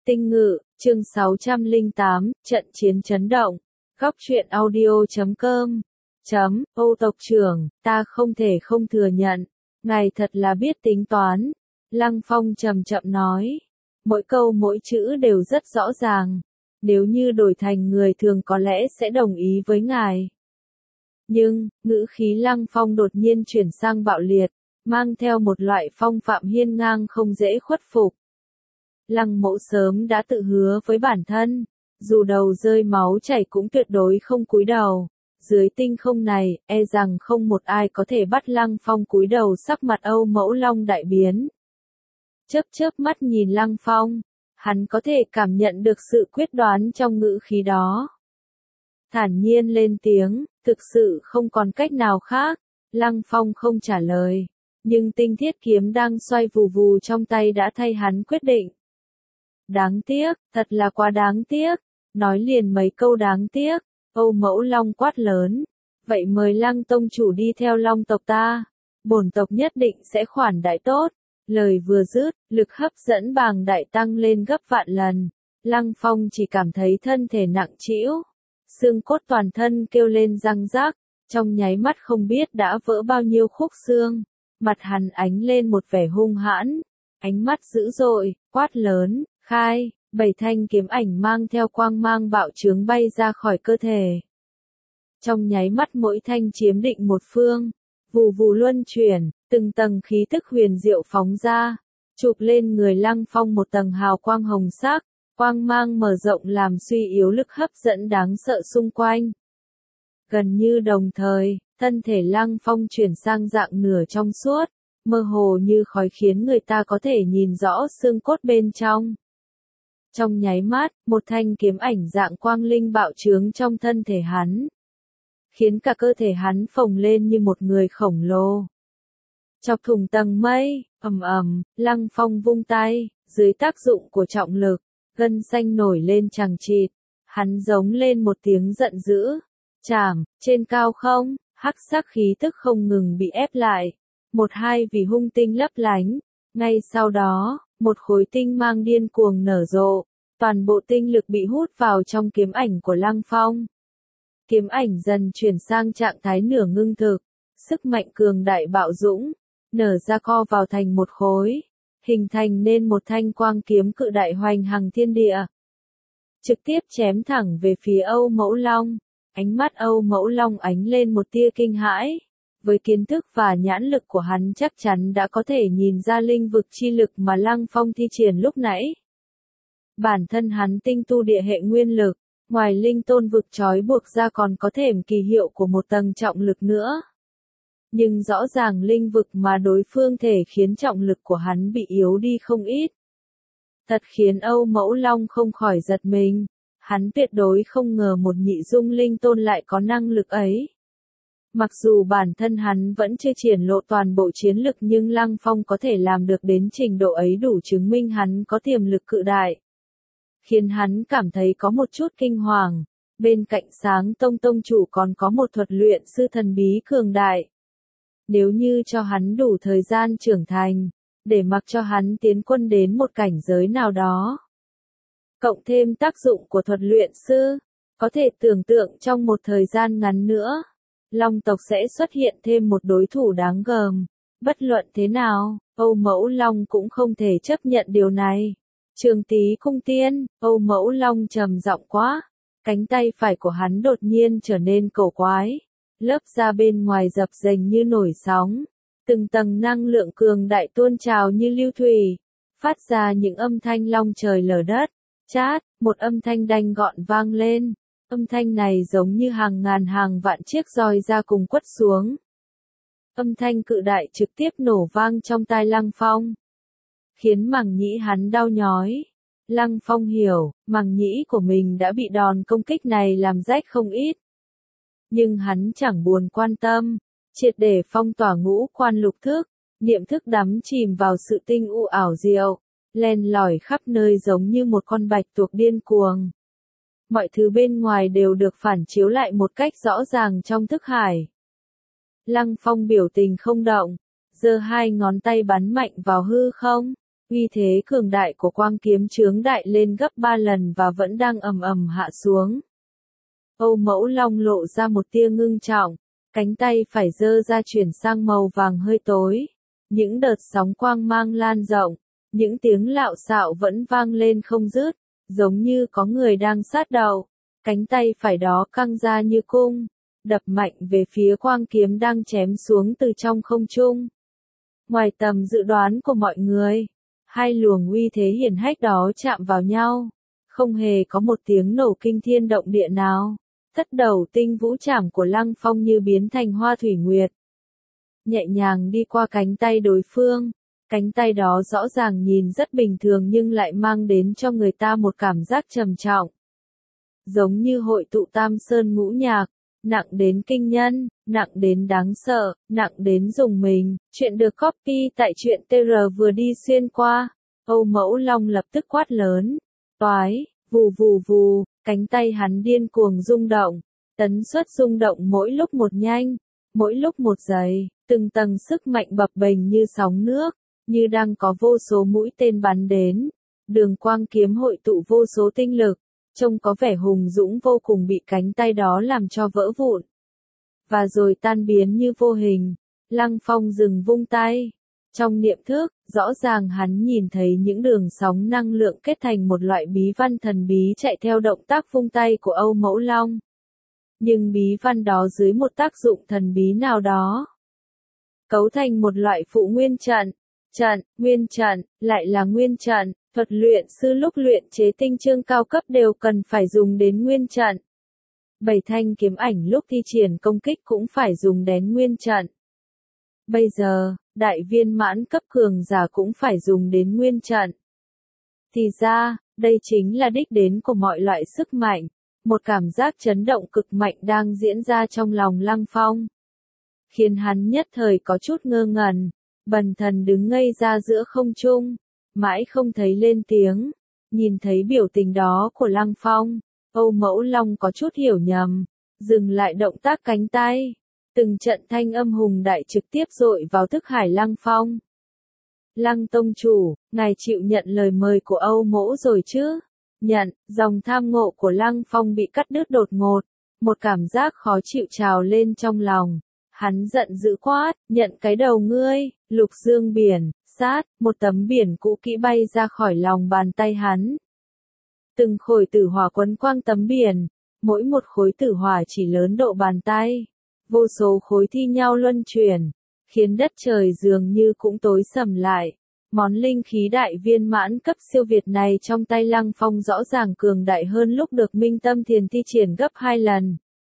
Tinh Ngự, chương 608, trận chiến chấn động. Góc truyện audio.com. Âu tộc trưởng, ta không thể không thừa nhận. Ngài thật là biết tính toán. Lăng Phong chậm chậm nói. Mỗi câu mỗi chữ đều rất rõ ràng. Nếu như đổi thành người thường có lẽ sẽ đồng ý với ngài. Nhưng, ngữ khí Lăng Phong đột nhiên chuyển sang bạo liệt, mang theo một loại phong phạm hiên ngang không dễ khuất phục. Lăng Mẫu sớm đã tự hứa với bản thân, dù đầu rơi máu chảy cũng tuyệt đối không cúi đầu. Dưới tinh không này, e rằng không một ai có thể bắt Lăng Phong cúi đầu. Sắc mặt Âu Mẫu Long đại biến. Chớp chớp mắt nhìn Lăng Phong, hắn có thể cảm nhận được sự quyết đoán trong ngữ khí đó. Thản nhiên lên tiếng, thực sự không còn cách nào khác. Lăng Phong không trả lời, nhưng tinh thiết kiếm đang xoay vù vù trong tay đã thay hắn quyết định. Đáng tiếc, thật là quá đáng tiếc. Nói liền mấy câu đáng tiếc, Âu Mẫu Long quát lớn. Vậy mời Lăng tông chủ đi theo Long tộc ta. Bổn tộc nhất định sẽ khoản đãi tốt. Lời vừa dứt, lực hấp dẫn bàng đại tăng lên gấp vạn lần. Lăng Phong chỉ cảm thấy thân thể nặng trĩu. Xương cốt toàn thân kêu lên răng rác. Trong nháy mắt không biết đã vỡ bao nhiêu khúc xương. Mặt hắn ánh lên một vẻ hung hãn. Ánh mắt dữ dội, quát lớn. Khai, 7 thanh kiếm ảnh mang theo quang mang bạo chướng bay ra khỏi cơ thể. Trong nháy mắt mỗi thanh chiếm định một phương, vù vù luân chuyển, từng tầng khí tức huyền diệu phóng ra, chụp lên người Lăng Phong một tầng hào quang hồng sắc, quang mang mở rộng làm suy yếu lực hấp dẫn đáng sợ xung quanh. Gần như đồng thời, thân thể Lăng Phong chuyển sang dạng nửa trong suốt, mơ hồ như khói khiến người ta có thể nhìn rõ xương cốt bên trong. Trong nháy mắt, một thanh kiếm ảnh dạng quang linh bạo chướng trong thân thể hắn, khiến cả cơ thể hắn phồng lên như một người khổng lồ. Chọc thủng tầng mây, ầm ầm, Lăng Phong vung tay, dưới tác dụng của trọng lực, gân xanh nổi lên chằng chịt, hắn giống lên một tiếng giận dữ. Chảm, trên cao không, hắc sắc khí tức không ngừng bị ép lại. Một hai vì hung tinh lấp lánh, ngay sau đó, một khối tinh mang điên cuồng nở rộ, toàn bộ tinh lực bị hút vào trong kiếm ảnh của Lăng Phong. Kiếm ảnh dần chuyển sang trạng thái nửa ngưng thực, sức mạnh cường đại bạo dũng, nở ra co vào thành một khối, hình thành nên một thanh quang kiếm cự đại hoành hành thiên địa. Trực tiếp chém thẳng về phía Âu Mẫu Long, ánh mắt Âu Mẫu Long ánh lên một tia kinh hãi. Với kiến thức và nhãn lực của hắn chắc chắn đã có thể nhìn ra linh vực chi lực mà Lăng Phong thi triển lúc nãy. Bản thân hắn tinh tu địa hệ nguyên lực, ngoài linh tôn vực trói buộc ra còn có thêm kỳ hiệu của một tầng trọng lực nữa. Nhưng rõ ràng linh vực mà đối phương thể khiến trọng lực của hắn bị yếu đi không ít. Thật khiến Âu Mẫu Long không khỏi giật mình, hắn tuyệt đối không ngờ một nhị dung linh tôn lại có năng lực ấy. Mặc dù bản thân hắn vẫn chưa triển lộ toàn bộ chiến lực nhưng Lăng Phong có thể làm được đến trình độ ấy đủ chứng minh hắn có tiềm lực cự đại. Khiến hắn cảm thấy có một chút kinh hoàng, bên cạnh Sáng Tông Tông chủ còn có một thuật luyện sư thần bí cường đại. Nếu như cho hắn đủ thời gian trưởng thành, để mặc cho hắn tiến quân đến một cảnh giới nào đó. Cộng thêm tác dụng của thuật luyện sư, có thể tưởng tượng trong một thời gian ngắn nữa, Long tộc sẽ xuất hiện thêm một đối thủ đáng gờm. Bất luận thế nào, Âu Mẫu Long cũng không thể chấp nhận điều này. Trường Tý Cung Tiên, Âu Mẫu Long trầm giọng quá. Cánh tay phải của hắn đột nhiên trở nên cổ quái. Lớp da bên ngoài dập dềnh như nổi sóng. Từng tầng năng lượng cường đại tuôn trào như lưu thủy. Phát ra những âm thanh long trời lở đất. Chát, một âm thanh đanh gọn vang lên. Âm thanh này giống như hàng ngàn hàng vạn chiếc roi da cùng quất xuống. Âm thanh cự đại trực tiếp nổ vang trong tai Lăng Phong, khiến màng nhĩ hắn đau nhói. Lăng Phong hiểu, màng nhĩ của mình đã bị đòn công kích này làm rách không ít. Nhưng hắn chẳng buồn quan tâm, triệt để phong tỏa ngũ quan lục thức, niệm thức đắm chìm vào sự tinh u ảo diệu, len lỏi khắp nơi giống như một con bạch tuộc điên cuồng. Mọi thứ bên ngoài đều được phản chiếu lại một cách rõ ràng trong thức hải. Lăng Phong biểu tình không động, giơ hai ngón tay bắn mạnh vào hư không. Uy thế cường đại của quang kiếm chướng đại lên gấp 3 lần và vẫn đang ầm ầm hạ xuống. Âu Mẫu Long lộ ra một tia ngưng trọng, cánh tay phải giơ ra chuyển sang màu vàng hơi tối. Những đợt sóng quang mang lan rộng, những tiếng lạo xạo vẫn vang lên không dứt, giống như có người đang sát đầu. Cánh tay phải đó căng ra như cung, đập mạnh về phía quang kiếm đang chém xuống từ trong không trung. Ngoài tầm dự đoán của mọi người, hai luồng uy thế hiển hách đó chạm vào nhau, không hề có một tiếng nổ kinh thiên động địa nào. Thất đầu tinh vũ trảm của Lăng Phong như biến thành hoa thủy nguyệt, nhẹ nhàng đi qua cánh tay đối phương. Cánh tay đó rõ ràng nhìn rất bình thường nhưng lại mang đến cho người ta một cảm giác trầm trọng. Giống như hội tụ tam sơn ngũ nhạc, nặng đến kinh nhân, nặng đến đáng sợ, nặng đến rùng mình. Chuyện được copy tại truyện TR vừa đi xuyên qua. Âu Mẫu Long lập tức quát lớn. Toái, vù vù vù, cánh tay hắn điên cuồng rung động. Tấn suất rung động mỗi lúc một nhanh, mỗi lúc một dày, từng tầng sức mạnh bập bềnh như sóng nước, như đang có vô số mũi tên bắn đến. Đường quang kiếm hội tụ vô số tinh lực, trông có vẻ hùng dũng vô cùng bị cánh tay đó làm cho vỡ vụn. Và rồi tan biến như vô hình. Lăng Phong dừng vung tay. Trong niệm thức, rõ ràng hắn nhìn thấy những đường sóng năng lượng kết thành một loại bí văn thần bí chạy theo động tác vung tay của Âu Mẫu Long. Nhưng bí văn đó dưới một tác dụng thần bí nào đó, cấu thành một loại phụ nguyên trận. Nguyên trận, lại là nguyên trận. Thuật luyện sư lúc luyện chế tinh chương cao cấp đều cần phải dùng đến nguyên trận. 7 thanh kiếm ảnh lúc thi triển công kích cũng phải dùng đến nguyên trận. Bây giờ, đại viên mãn cấp cường giả cũng phải dùng đến nguyên trận. Thì ra, đây chính là đích đến của mọi loại sức mạnh. Một cảm giác chấn động cực mạnh đang diễn ra trong lòng Lăng Phong, khiến hắn nhất thời có chút ngơ ngẩn, bần thần đứng ngây ra giữa không trung, mãi không thấy lên tiếng. Nhìn thấy biểu tình đó của Lăng Phong, Âu Mẫu Long có chút hiểu nhầm, dừng lại động tác cánh tay. Từng trận thanh âm hùng đại trực tiếp dội vào thức hải Lăng Phong. Lăng tông chủ, ngài chịu nhận lời mời của Âu Mẫu rồi chứ? Nhận. Dòng tham ngộ của Lăng Phong bị cắt đứt đột ngột, một cảm giác khó chịu trào lên trong lòng. Hắn giận dữ quát, nhận cái đầu ngươi. Lục dương biển, sát, một tấm biển cũ kỹ bay ra khỏi lòng bàn tay hắn. Từng khối tử hỏa quấn quanh tấm biển, mỗi một khối tử hỏa chỉ lớn độ bàn tay. Vô số khối thi nhau luân chuyển, khiến đất trời dường như cũng tối sầm lại. Món linh khí đại viên mãn cấp siêu việt này trong tay Lăng Phong rõ ràng cường đại hơn lúc được Minh Tâm Thiền thi triển gấp 2 lần.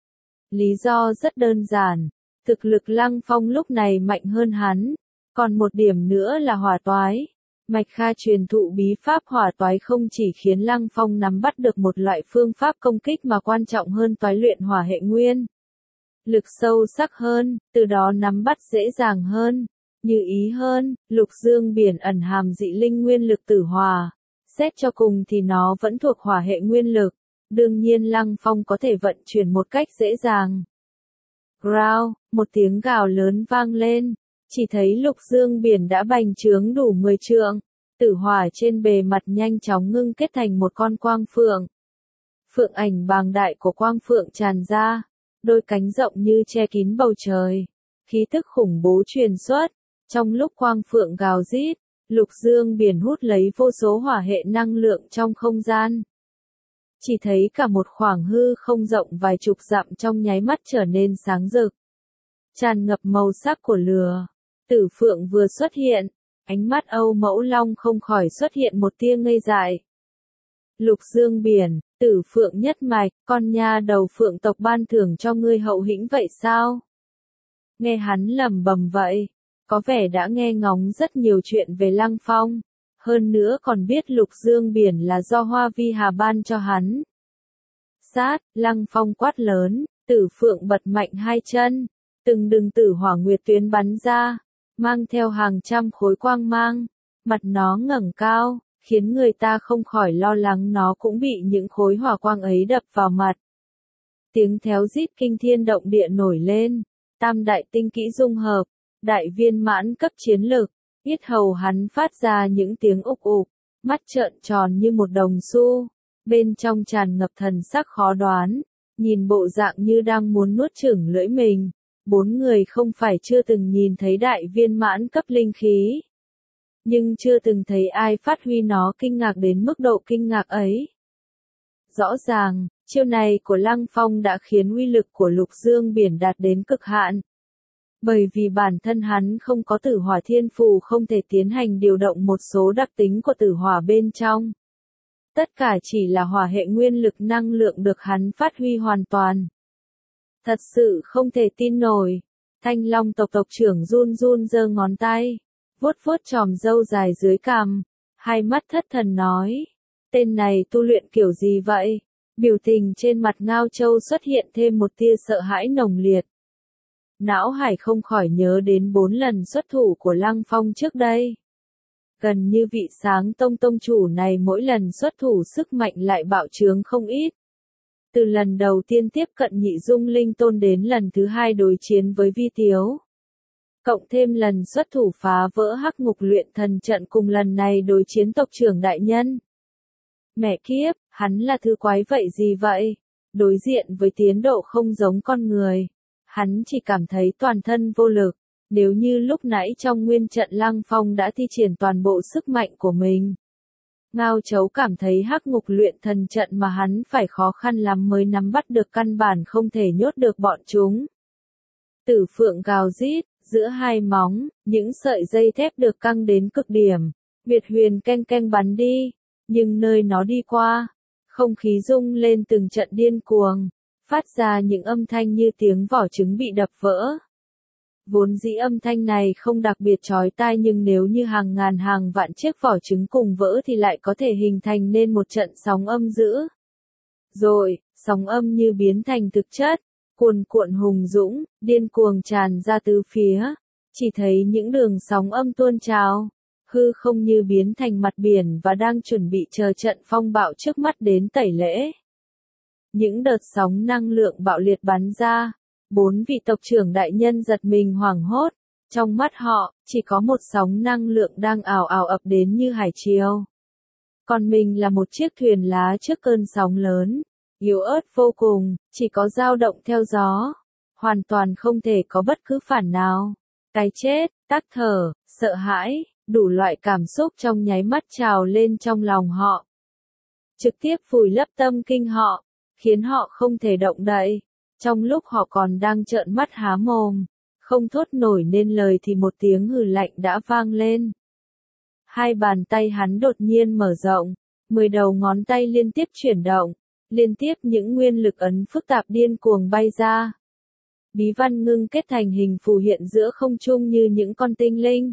Lý do rất đơn giản, thực lực Lăng Phong lúc này mạnh hơn hắn. Còn một điểm nữa là hỏa toái. Mạch Kha truyền thụ bí pháp hỏa toái không chỉ khiến Lăng Phong nắm bắt được một loại phương pháp công kích mà quan trọng hơn toái luyện hỏa hệ nguyên. Lực sâu sắc hơn, từ đó nắm bắt dễ dàng hơn, như ý hơn. Lục dương biển ẩn hàm dị linh nguyên lực tử hỏa. Xét cho cùng thì nó vẫn thuộc hỏa hệ nguyên lực. Đương nhiên Lăng Phong có thể vận chuyển một cách dễ dàng. Growl, một tiếng gào lớn vang lên. Chỉ thấy lục dương biển đã bành trướng đủ 10 trượng. Tử hỏa trên bề mặt nhanh chóng ngưng kết thành một con quang phượng. Phượng ảnh bàng đại của quang phượng tràn ra. Đôi cánh rộng như che kín bầu trời. Khí tức khủng bố truyền xuất. Trong lúc quang phượng gào rít, lục dương biển hút lấy vô số hỏa hệ năng lượng trong không gian. Chỉ thấy cả một khoảng hư không rộng vài chục dặm trong nháy mắt trở nên sáng rực. Tràn ngập màu sắc của lửa. Tử phượng vừa xuất hiện, ánh mắt Âu Mẫu Long không khỏi xuất hiện một tia ngây dại. Lục dương biển, tử phượng nhất mạch, con nha đầu phượng tộc ban thưởng cho ngươi hậu hĩnh vậy sao? Nghe hắn lẩm bẩm vậy, có vẻ đã nghe ngóng rất nhiều chuyện về Lăng Phong, hơn nữa còn biết lục dương biển là do Hoa Vi Hà ban cho hắn. Sát, Lăng Phong quát lớn, tử phượng bật mạnh hai chân, từng đường tử hỏa nguyệt tuyến bắn ra, mang theo hàng trăm khối quang mang, mặt nó ngẩng cao, khiến người ta không khỏi lo lắng nó cũng bị những khối hỏa quang ấy đập vào mặt. Tiếng théo rít kinh thiên động địa nổi lên, tam đại tinh kỹ dung hợp, đại viên mãn cấp chiến lực, Yết hầu hắn phát ra những tiếng ục ục, mắt trợn tròn như một đồng xu, bên trong tràn ngập thần sắc khó đoán, nhìn bộ dạng như đang muốn nuốt chửng lưỡi mình. Bốn người không phải chưa từng nhìn thấy đại viên mãn cấp linh khí, nhưng chưa từng thấy ai phát huy nó kinh ngạc đến mức độ kinh ngạc ấy. Rõ ràng, chiêu này của Lăng Phong đã khiến uy lực của Lục Dương Biển đạt đến cực hạn. Bởi vì bản thân hắn không có tử hỏa thiên phù không thể tiến hành điều động một số đặc tính của tử hỏa bên trong. Tất cả chỉ là hỏa hệ nguyên lực năng lượng được hắn phát huy hoàn toàn. Thật sự không thể tin nổi. Thanh Long tộc tộc trưởng run run giơ ngón tay, vuốt vuốt chòm râu dài dưới cằm, hai mắt thất thần nói. Tên này tu luyện kiểu gì vậy? Biểu tình trên mặt Ngao Châu xuất hiện thêm một tia sợ hãi nồng liệt. Não hải không khỏi nhớ đến 4 lần xuất thủ của Lăng Phong trước đây. Gần như vị Sáng Tông tông chủ này mỗi lần xuất thủ sức mạnh lại bạo trướng không ít. Từ lần đầu tiên tiếp cận Nhị Dung Linh Tôn đến lần thứ 2 đối chiến với Vi Tiếu. Cộng thêm lần xuất thủ phá vỡ Hắc Ngục luyện thần trận cùng lần này đối chiến tộc trưởng đại nhân. Mẹ kiếp, hắn là thứ quái vậy gì vậy? Đối diện với tiến độ không giống con người. Hắn chỉ cảm thấy toàn thân vô lực. Nếu như lúc nãy trong nguyên trận Lăng Phong đã thi triển toàn bộ sức mạnh của mình. Ngao Chấu cảm thấy Hắc Ngục luyện thần trận mà hắn phải khó khăn lắm mới nắm bắt được căn bản không thể nhốt được bọn chúng. Tử Phượng gào rít, giữa hai móng, những sợi dây thép được căng đến cực điểm. Việt Huyền keng keng bắn đi, nhưng nơi nó đi qua, không khí rung lên từng trận điên cuồng, phát ra những âm thanh như tiếng vỏ trứng bị đập vỡ. Vốn dĩ âm thanh này không đặc biệt chói tai nhưng nếu như hàng ngàn hàng vạn chiếc vỏ trứng cùng vỡ thì lại có thể hình thành nên một trận sóng âm dữ. Rồi, sóng âm như biến thành thực chất, cuồn cuộn hùng dũng, điên cuồng tràn ra từ phía, chỉ thấy những đường sóng âm tuôn trào, hư không như biến thành mặt biển và đang chuẩn bị chờ trận phong bạo trước mắt đến tẩy lễ. Những đợt sóng năng lượng bạo liệt bắn ra. 4 vị tộc trưởng đại nhân giật mình hoảng hốt, trong mắt họ, chỉ có một sóng năng lượng đang ào ào ập đến như hải triều. Còn mình là một chiếc thuyền lá trước cơn sóng lớn, yếu ớt vô cùng, chỉ có dao động theo gió, hoàn toàn không thể có bất cứ phản nào. Cái chết, tắc thở, sợ hãi, đủ loại cảm xúc trong nháy mắt trào lên trong lòng họ. Trực tiếp vùi lấp tâm kinh họ, khiến họ không thể động đậy. Trong lúc họ còn đang trợn mắt há mồm, không thốt nổi nên lời thì một tiếng hừ lạnh đã vang lên. Hai bàn tay hắn đột nhiên mở rộng, 10 đầu ngón tay liên tiếp chuyển động, liên tiếp những nguyên lực ấn phức tạp điên cuồng bay ra. Bí văn ngưng kết thành hình phù hiện giữa không trung như những con tinh linh.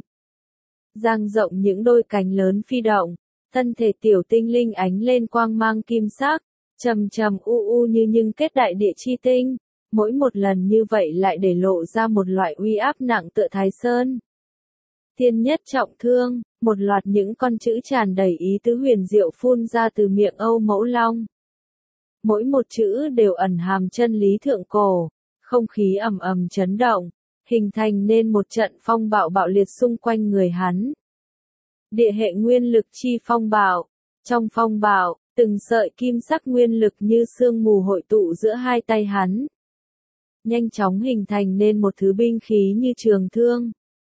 Dang rộng những đôi cánh lớn phi động, thân thể tiểu tinh linh ánh lên quang mang kim sắc. Trầm trầm u u như nhưng kết đại địa chi tinh, mỗi một lần như vậy lại để lộ ra một loại uy áp nặng tựa Thái Sơn. Thiên nhất trọng thương, một loạt những con chữ tràn đầy ý tứ huyền diệu phun ra từ miệng Âu Mẫu Long. Mỗi một chữ đều ẩn hàm chân lý thượng cổ, không khí ầm ầm chấn động, hình thành nên một trận phong bạo bạo liệt xung quanh người hắn. Địa hệ nguyên lực chi phong bạo, trong phong bạo, từng sợi kim sắc nguyên lực như sương mù hội tụ giữa hai tay hắn. Nhanh chóng hình thành nên một thứ binh khí như trường thương.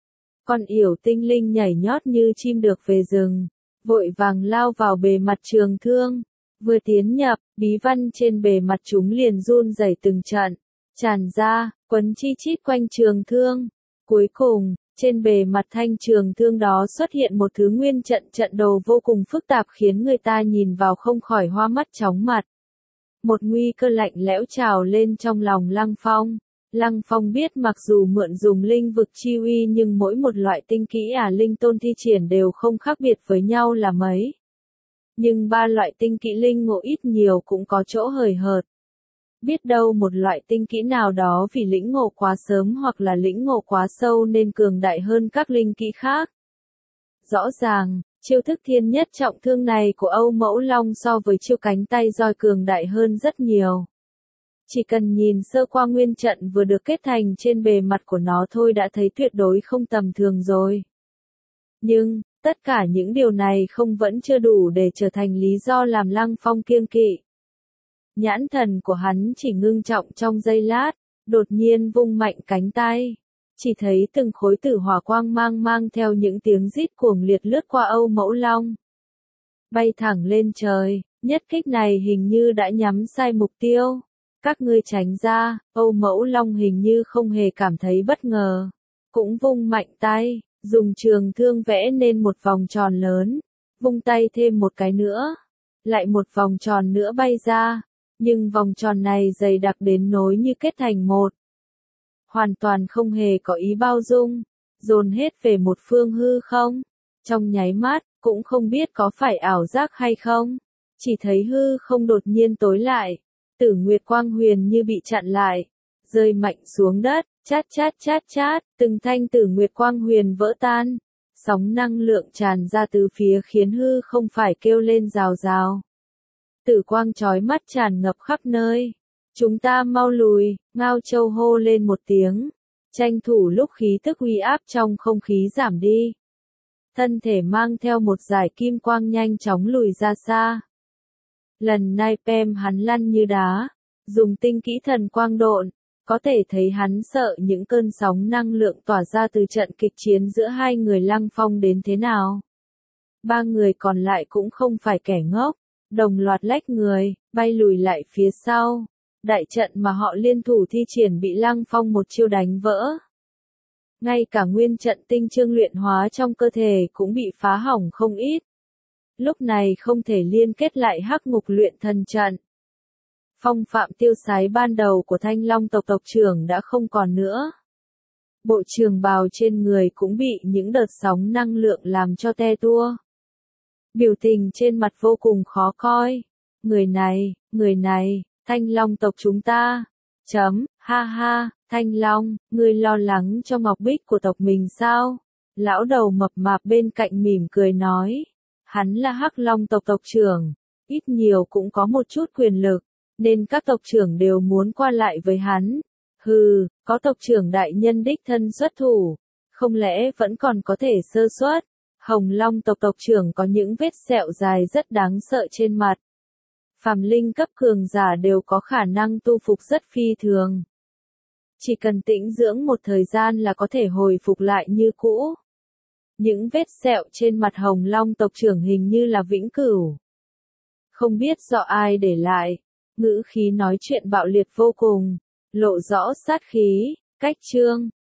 Con yểu tinh linh nhảy nhót như chim được về rừng, vội vàng lao vào bề mặt trường thương. Vừa tiến nhập, bí văn trên bề mặt chúng liền run rẩy từng trận, tràn ra, quấn chi chít quanh trường thương. Cuối cùng, trên bề mặt thanh trường thương đó xuất hiện một thứ nguyên trận đồ vô cùng phức tạp khiến người ta nhìn vào không khỏi hoa mắt chóng mặt. Một nguy cơ lạnh lẽo trào lên trong lòng Lăng Phong. Lăng Phong biết mặc dù mượn dùng linh vực chi uy nhưng mỗi một loại tinh kỹ linh tôn thi triển đều không khác biệt với nhau là mấy. Nhưng ba loại tinh kỹ linh ngộ ít nhiều cũng có chỗ hời hợt. Biết đâu một loại tinh kỹ nào đó vì lĩnh ngộ quá sớm hoặc là lĩnh ngộ quá sâu nên cường đại hơn các linh kỹ khác. Rõ ràng, chiêu thức thiên nhất trọng thương này của Âu Mẫu Long so với chiêu cánh tay roi cường đại hơn rất nhiều. Chỉ cần nhìn sơ qua nguyên trận vừa được kết thành trên bề mặt của nó thôi đã thấy tuyệt đối không tầm thường rồi. Nhưng, tất cả những điều này không vẫn chưa đủ để trở thành lý do làm Lăng Phong kiêng kỵ. Nhãn thần của hắn chỉ ngưng trọng trong giây lát, đột nhiên vung mạnh cánh tay. Chỉ thấy từng khối tử hỏa quang mang theo những tiếng rít cuồng liệt lướt qua Âu Mẫu Long. Bay thẳng lên trời, nhất kích này hình như đã nhắm sai mục tiêu. Các ngươi tránh ra, Âu Mẫu Long hình như không hề cảm thấy bất ngờ. Cũng vung mạnh tay, dùng trường thương vẽ nên một vòng tròn lớn. Vung tay thêm một cái nữa. Lại một vòng tròn nữa bay ra. Nhưng vòng tròn này dày đặc đến nối như kết thành một. Hoàn toàn không hề có ý bao dung, dồn hết về một phương hư không. Trong nháy mắt, cũng không biết có phải ảo giác hay không. Chỉ thấy hư không đột nhiên tối lại. Tử Nguyệt Quang Huyền như bị chặn lại. Rơi mạnh xuống đất, chát, từng thanh Tử Nguyệt Quang Huyền vỡ tan. Sóng năng lượng tràn ra từ phía khiến hư không phải kêu lên rào rào. Tử quang chói mắt tràn ngập khắp nơi. Chúng ta mau lùi, Ngao Châu hô lên một tiếng. Tranh thủ lúc khí tức uy áp trong không khí giảm đi. Thân thể mang theo một dải kim quang nhanh chóng lùi ra xa. Lần này Pem hắn lăn như đá. Dùng tinh kỹ thần quang độn. Có thể thấy hắn sợ những cơn sóng năng lượng tỏa ra từ trận kịch chiến giữa hai người Lăng Phong đến thế nào. Ba người còn lại cũng không phải kẻ ngốc. Đồng loạt lách người, bay lùi lại phía sau. Đại trận mà họ liên thủ thi triển bị Lăng Phong một chiêu đánh vỡ. Ngay cả nguyên trận tinh chương luyện hóa trong cơ thể cũng bị phá hỏng không ít. Lúc này không thể liên kết lại hắc ngục luyện thần trận. Phong phạm tiêu sái ban đầu của Thanh Long tộc tộc trưởng đã không còn nữa. Bộ trường bào trên người cũng bị những đợt sóng năng lượng làm cho te tua. Biểu tình trên mặt vô cùng khó coi. Người này, Thanh Long tộc chúng ta. Ha ha, Thanh Long, ngươi lo lắng cho ngọc bích của tộc mình sao? Lão đầu mập mạp bên cạnh mỉm cười nói. Hắn là Hắc Long tộc tộc trưởng, ít nhiều cũng có một chút quyền lực, nên các tộc trưởng đều muốn qua lại với hắn. Hừ, có tộc trưởng đại nhân đích thân xuất thủ, không lẽ vẫn còn có thể sơ suất? Hồng Long tộc tộc trưởng có những vết sẹo dài rất đáng sợ trên mặt. Phàm linh cấp cường giả đều có khả năng tu phục rất phi thường. Chỉ cần tĩnh dưỡng một thời gian là có thể hồi phục lại như cũ. Những vết sẹo trên mặt Hồng Long tộc trưởng hình như là vĩnh cửu. Không biết do ai để lại, ngữ khí nói chuyện bạo liệt vô cùng, lộ rõ sát khí, cách chương.